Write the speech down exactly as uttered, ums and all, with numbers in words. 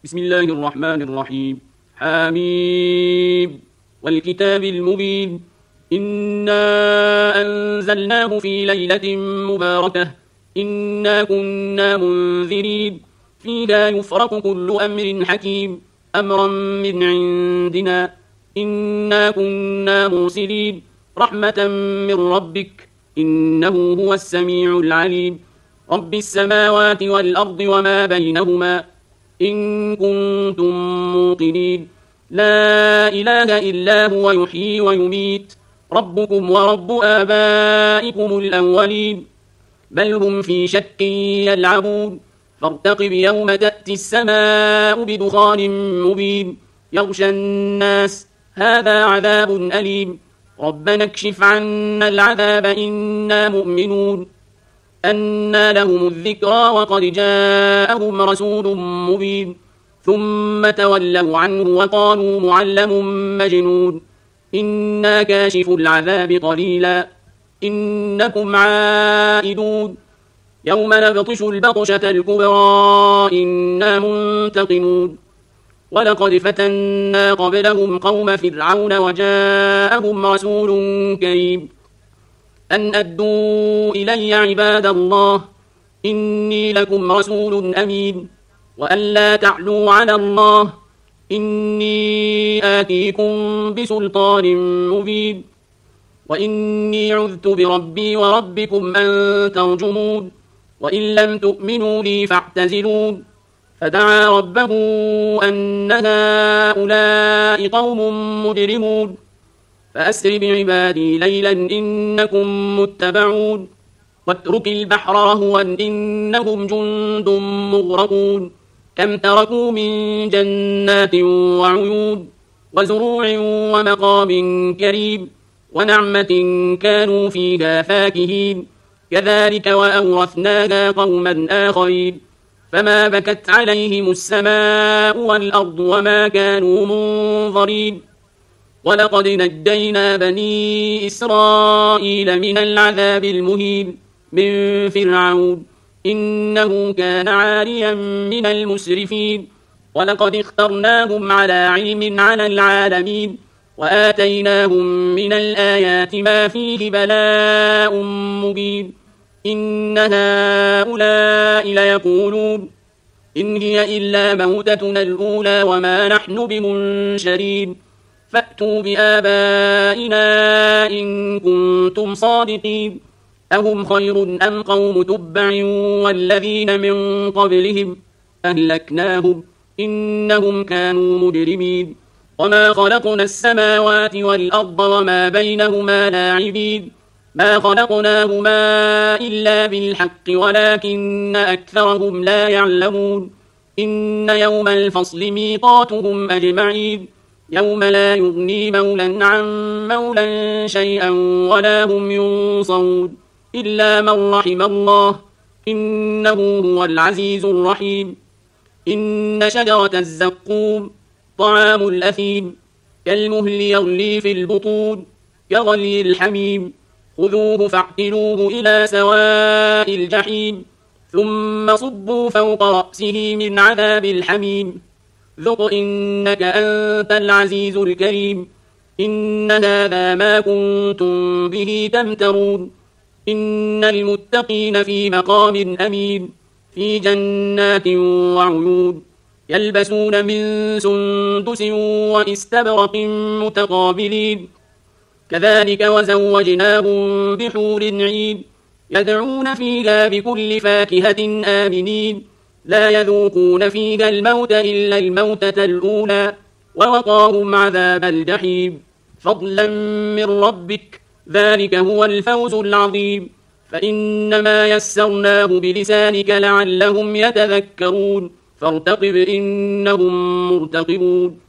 بسم الله الرحمن الرحيم. حميم والكتاب المبين. إنا أنزلناه في ليلة مباركة إنا كنا منذرين فيها يفرق كل أمر حكيم أمرا من عندنا إنا كنا مرسلين رحمة من ربك إنه هو السميع العليم. رب السماوات والأرض وما بينهما إن كنتم موقنين لا إله إلا هو يحيي ويميت ربكم ورب آبائكم الأولين بل هم في شك يلعبون فارتقب يوم تأتي السماء بدخان مبين يغشى الناس هذا عذاب أليم ربنا اكشف عنا العذاب إنا مؤمنون. أنى لهم الذكرى وقد جاءهم رسول مبين ثم تولوا عنه وقالوا معلم مجنون إنا كاشف العذاب قليلا إنكم عائدون يوم نبطش البطشة الكبرى إنا منتقمون. ولقد فتنا قبلهم قوم فرعون وجاءهم رسول كريم أن أدوا إلي عباد الله إني لكم رسول أمين وأن لا تعلوا على الله إني آتيكم بسلطان مبين وإني عذت بربي وربكم أن ترجمون وإن لم تؤمنوا لي فاعتزلون. فدعا ربه أن هؤلاء قوم مجرمون فأسر بعبادي ليلا إنكم متبعون واترك البحر رهوا إنهم جند مغرقون كم تركوا من جنات وعيون وزروع ومقام كريم ونعمة كانوا فيها فاكهين كذلك وأورثناها قوما آخرين فما بكت عليهم السماء والأرض وما كانوا منظرين. ولقد نجينا بني إسرائيل من العذاب المهين من فرعون إنه كان عاليا من المسرفين ولقد اخترناهم على علم على العالمين وآتيناهم من الآيات ما فيه بلاء مبين. إن هؤلاء ليقولون إن هي إلا موتتنا الأولى وما نحن بمنشرين فأتوا بآبائنا إن كنتم صادقين أهم خير أم قوم تبع والذين من قبلهم أهلكناهم إنهم كانوا مجرمين. وما خلقنا السماوات والأرض وما بينهما لاعبين ما خلقناهما إلا بالحق ولكن أكثرهم لا يعلمون. إن يوم الفصل ميقاتهم أجمعين يوم لا يغني مولا عن مولا شيئا ولا هم ينصرون إلا من رحم الله إنه هو العزيز الرحيم. إن شجرة الزقوم طعام الأثيم كالمهل يغلي في البطون كغلي الحميم خذوه فاعتلوه إلى سواء الجحيم ثم صبوا فوق رأسه من عذاب الحميم ذق إنك أنت العزيز الكريم. إن هذا ما كنتم به تمترون. إن المتقين في مقام أمين في جنات وعيون يلبسون من سندس وإستبرق متقابلين كذلك وزوجناهم بحور عين يدعون فيها بكل فاكهة آمنين لا يذوقون فيها الموت إلا الموتة الأولى ووقاهم عذاب الجحيم فضلا من ربك ذلك هو الفوز العظيم. فإنما يسرناه بلسانك لعلهم يتذكرون فارتقب إنهم مرتقبون.